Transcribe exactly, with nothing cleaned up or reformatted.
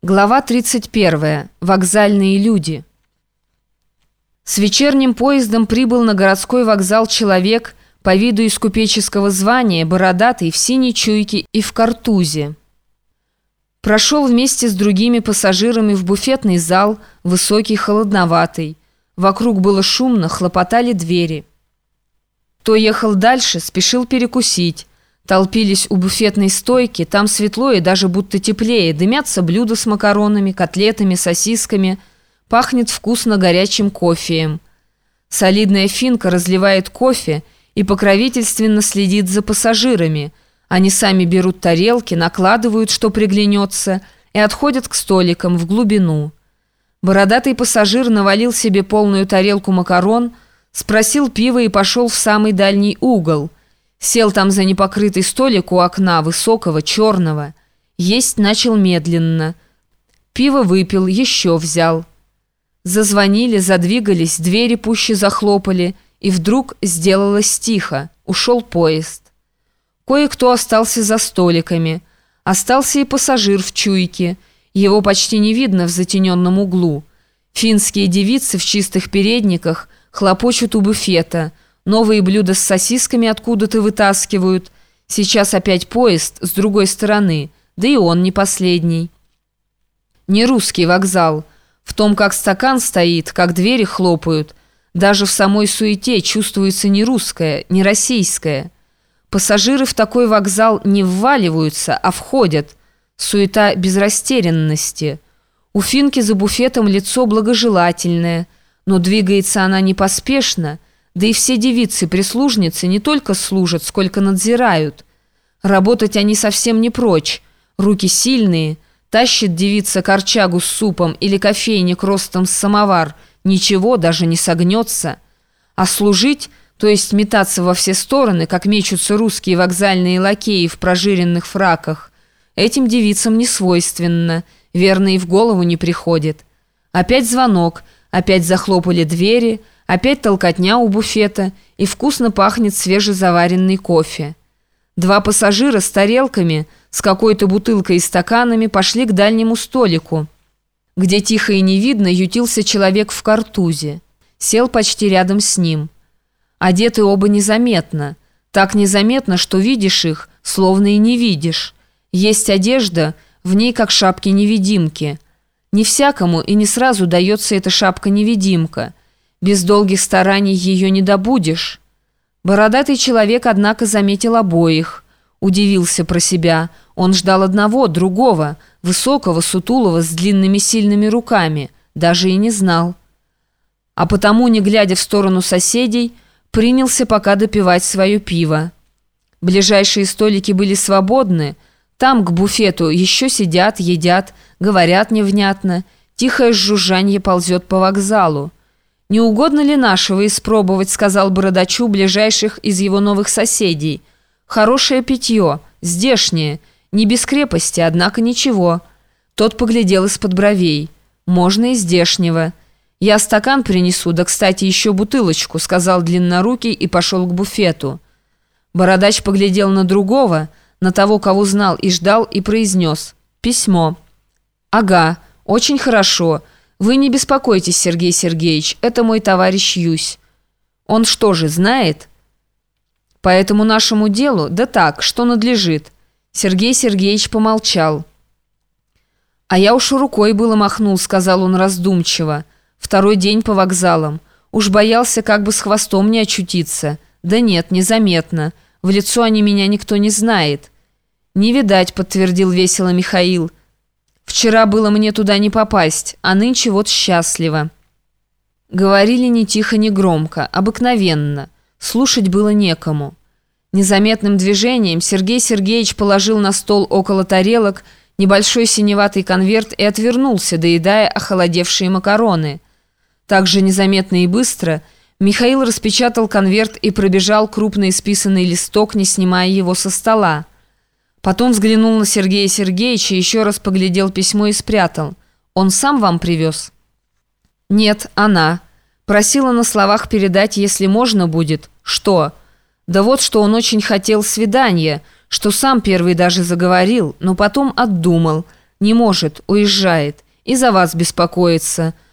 Глава тридцать первая. Вокзальные люди. С вечерним поездом прибыл на городской вокзал человек, по виду из купеческого звания, бородатый, в синей чуйке и в картузе. Прошел вместе с другими пассажирами в буфетный зал, высокий, холодноватый. Вокруг было шумно, хлопотали двери. Кто ехал дальше, спешил перекусить. Толпились у буфетной стойки, там светло и даже будто теплее, дымятся блюда с макаронами, котлетами, сосисками, пахнет вкусно горячим кофеем. Солидная финка разливает кофе и покровительственно следит за пассажирами. Они сами берут тарелки, накладывают, что приглянется, и отходят к столикам в глубину. Бородатый пассажир навалил себе полную тарелку макарон, спросил пива и пошел в самый дальний угол. Сел там за непокрытый столик у окна, высокого, черного. Есть начал медленно. Пиво выпил, еще взял. Зазвонили, задвигались, двери пуще захлопали, и вдруг сделалось тихо. Ушел поезд. Кое-кто остался за столиками. Остался и пассажир в чуйке. Его почти не видно в затененном углу. Финские девицы в чистых передниках хлопочут у буфета. Новые блюда с сосисками откуда-то вытаскивают. Сейчас опять поезд с другой стороны, да и он не последний. Не русский вокзал. В том, как стакан стоит, как двери хлопают, даже в самой суете чувствуется не русское, не российское. Пассажиры в такой вокзал не вваливаются, а входят. Суета без растерянности. У финки за буфетом лицо благожелательное, но двигается она не поспешно. Да и все девицы-прислужницы не только служат, сколько надзирают. Работать они совсем не прочь. Руки сильные. Тащит девица корчагу с супом или кофейник ростом с самовар. Ничего, даже не согнется. А служить, то есть метаться во все стороны, как мечутся русские вокзальные лакеи в прожиренных фраках, этим девицам не свойственно. Верно, и в голову не приходит. Опять звонок, опять захлопали двери, опять толкотня у буфета, и вкусно пахнет свежезаваренный кофе. Два пассажира с тарелками, с какой-то бутылкой и стаканами пошли к дальнему столику, где тихо и не видно ютился человек в картузе. Сел почти рядом с ним. Одеты оба незаметно. Так незаметно, что видишь их, словно и не видишь. Есть одежда, в ней как шапки-невидимки. Не всякому и не сразу дается эта шапка-невидимка. Без долгих стараний ее не добудешь. Бородатый человек, однако, заметил обоих. Удивился про себя. Он ждал одного, другого, высокого, сутулого, с длинными сильными руками. Даже и не знал. А потому, не глядя в сторону соседей, принялся пока допивать свое пиво. Ближайшие столики были свободны. Там, к буфету, еще сидят, едят, говорят невнятно. Тихое жужжанье ползет по вокзалу. «Не угодно ли нашего испробовать?» — сказал бородачу ближайших из его новых соседей. «Хорошее питье, здешнее, не без крепости, однако ничего». Тот поглядел из-под бровей. «Можно и здешнего. Я стакан принесу, да, кстати, еще бутылочку», — сказал длиннорукий и пошел к буфету. Бородач поглядел на другого, на того, кого знал и ждал, и произнес: «Письмо». «Ага, очень хорошо. Вы не беспокойтесь, Сергей Сергеевич, это мой товарищ Юсь». «Он что же, знает?» «По этому нашему делу? Да так, что надлежит». Сергей Сергеевич помолчал. «А я уж рукой было махнул», — сказал он раздумчиво. «Второй день по вокзалам. Уж боялся, как бы с хвостом не очутиться. Да нет, незаметно. В лицо они меня никто не знает». «Не видать», — подтвердил весело Михаил. «Вчера было мне туда не попасть, а нынче вот счастливо». Говорили ни тихо, ни громко, обыкновенно. Слушать было некому. Незаметным движением Сергей Сергеевич положил на стол около тарелок небольшой синеватый конверт и отвернулся, доедая охолодевшие макароны. Так же незаметно и быстро Михаил распечатал конверт и пробежал крупный исписанный листок, не снимая его со стола. Потом взглянул на Сергея Сергеевича, еще раз поглядел письмо и спрятал. «Он сам вам привез?» «Нет, она. Просила на словах передать, если можно будет». «Что?» «Да вот, что он очень хотел свидания, что сам первый даже заговорил, но потом отдумал. «Не может, уезжает. И за вас беспокоится.